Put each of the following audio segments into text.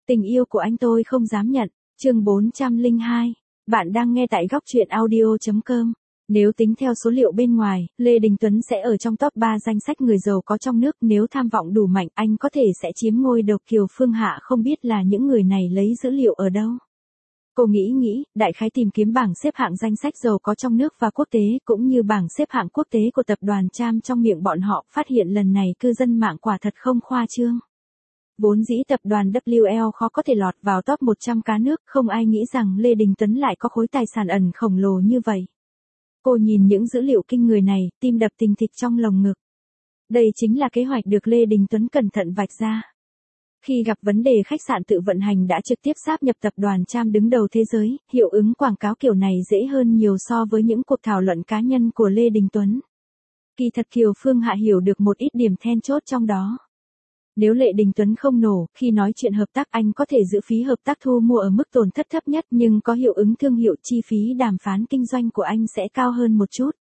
Tình yêu của anh tôi không dám nhận. Chương 402. Bạn đang nghe tại góc truyện audio.com. Nếu tính theo số liệu bên ngoài, Lê Đình Tuấn sẽ ở trong top 3 danh sách người giàu có trong nước. Nếu tham vọng đủ mạnh, anh có thể sẽ chiếm ngôi đầu. Kiều Phương Hạ không biết là những người này lấy dữ liệu ở đâu. Cô nghĩ, đại khái tìm kiếm bảng xếp hạng danh sách giàu có trong nước và quốc tế, cũng như bảng xếp hạng quốc tế của tập đoàn Tram. Trong miệng bọn họ, phát hiện lần này cư dân mạng quả thật không khoa trương. Vốn dĩ tập đoàn WL khó có thể lọt vào top 100 cá nước, không ai nghĩ rằng Lê Đình Tuấn lại có khối tài sản ẩn khổng lồ như vậy. Cô nhìn những dữ liệu kinh người này, tim đập thình thịch trong lồng ngực. Đây chính là kế hoạch được Lê Đình Tuấn cẩn thận vạch ra. Khi gặp vấn đề khách sạn tự vận hành đã trực tiếp sáp nhập tập đoàn Tram đứng đầu thế giới, hiệu ứng quảng cáo kiểu này dễ hơn nhiều so với những cuộc thảo luận cá nhân của Lê Đình Tuấn. Kỳ thật Kiều Phương Hạ hiểu được một ít điểm then chốt trong đó. Nếu Lê Đình Tuấn không nổ, khi nói chuyện hợp tác anh có thể giữ phí hợp tác thu mua ở mức tổn thất thấp nhất, nhưng có hiệu ứng thương hiệu, chi phí đàm phán kinh doanh của anh sẽ cao hơn một chút.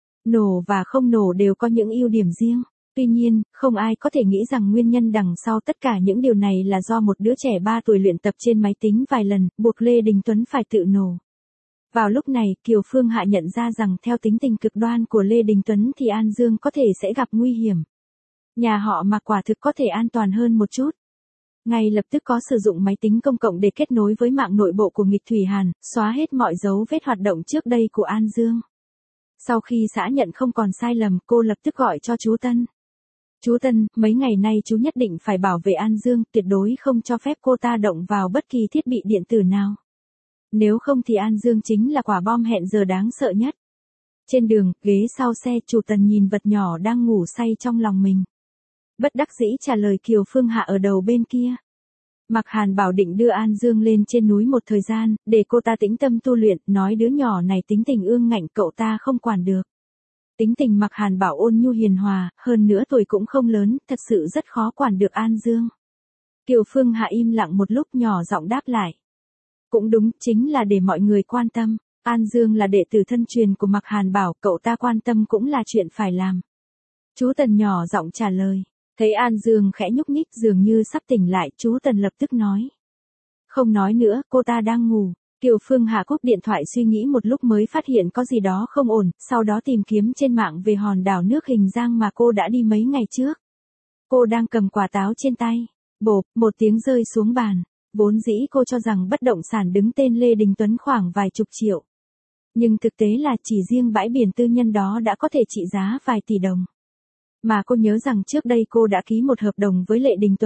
Nổ và không nổ đều có những ưu điểm riêng. Tuy nhiên, không ai có thể nghĩ rằng nguyên nhân đằng sau tất cả những điều này là do một đứa trẻ 3 tuổi luyện tập trên máy tính vài lần, buộc Lê Đình Tuấn phải tự nổ. Vào lúc này, Kiều Phương Hạ nhận ra rằng theo tính tình cực đoan của Lê Đình Tuấn thì An Dương có thể sẽ gặp nguy hiểm. Nhà họ mà quả thực có thể an toàn hơn một chút. Ngay lập tức có sử dụng máy tính công cộng để kết nối với mạng nội bộ của Nghịch Thủy Hàn, xóa hết mọi dấu vết hoạt động trước đây của An Dương. Sau khi xác nhận không còn sai lầm, cô lập tức gọi cho chú Tân. Chú Tân, mấy ngày nay chú nhất định phải bảo vệ An Dương, tuyệt đối không cho phép cô ta động vào bất kỳ thiết bị điện tử nào. Nếu không thì An Dương chính là quả bom hẹn giờ đáng sợ nhất. Trên đường, ghế sau xe, chủ Tần nhìn vật nhỏ đang ngủ say trong lòng mình. Bất đắc dĩ trả lời Kiều Phương Hạ ở đầu bên kia. Mạc Hàn Bảo định đưa An Dương lên trên núi một thời gian, để cô ta tĩnh tâm tu luyện, nói đứa nhỏ này tính tình ương ngạnh cậu ta không quản được. Tính tình Mạc Hàn Bảo ôn nhu hiền hòa, hơn nữa tuổi cũng không lớn, thật sự rất khó quản được An Dương. Kiều Phương Hạ im lặng một lúc nhỏ giọng đáp lại. Cũng đúng, chính là để mọi người quan tâm. An Dương là đệ tử thân truyền của Mạc Hàn Bảo, cậu ta quan tâm cũng là chuyện phải làm. Chú Tần nhỏ giọng trả lời. Thấy An Dương khẽ nhúc nhích dường như sắp tỉnh lại, chú Tần lập tức nói. Không nói nữa, cô ta đang ngủ. Kiều Phương Hạ cúp điện thoại suy nghĩ một lúc mới phát hiện có gì đó không ổn, sau đó tìm kiếm trên mạng về hòn đảo nước hình giang mà cô đã đi mấy ngày trước. Cô đang cầm quả táo trên tay. Bộp, một tiếng rơi xuống bàn. Vốn dĩ cô cho rằng bất động sản đứng tên Lê Đình Tuấn khoảng vài chục triệu. Nhưng thực tế là chỉ riêng bãi biển tư nhân đó đã có thể trị giá vài tỷ đồng. Mà cô nhớ rằng trước đây cô đã ký một hợp đồng với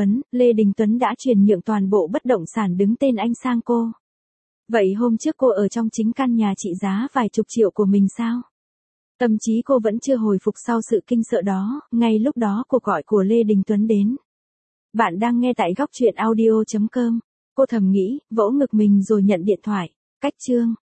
Lê Đình Tuấn đã chuyển nhượng toàn bộ bất động sản đứng tên anh sang cô. Vậy hôm trước cô ở trong chính căn nhà trị giá vài chục triệu của mình sao? Tâm trí cô vẫn chưa hồi phục sau sự kinh sợ đó, ngay lúc đó cuộc gọi của Lê Đình Tuấn đến. Bạn đang nghe tại góc truyện audio.com. Cô thầm nghĩ, vỗ ngực mình rồi nhận điện thoại. Cách chương.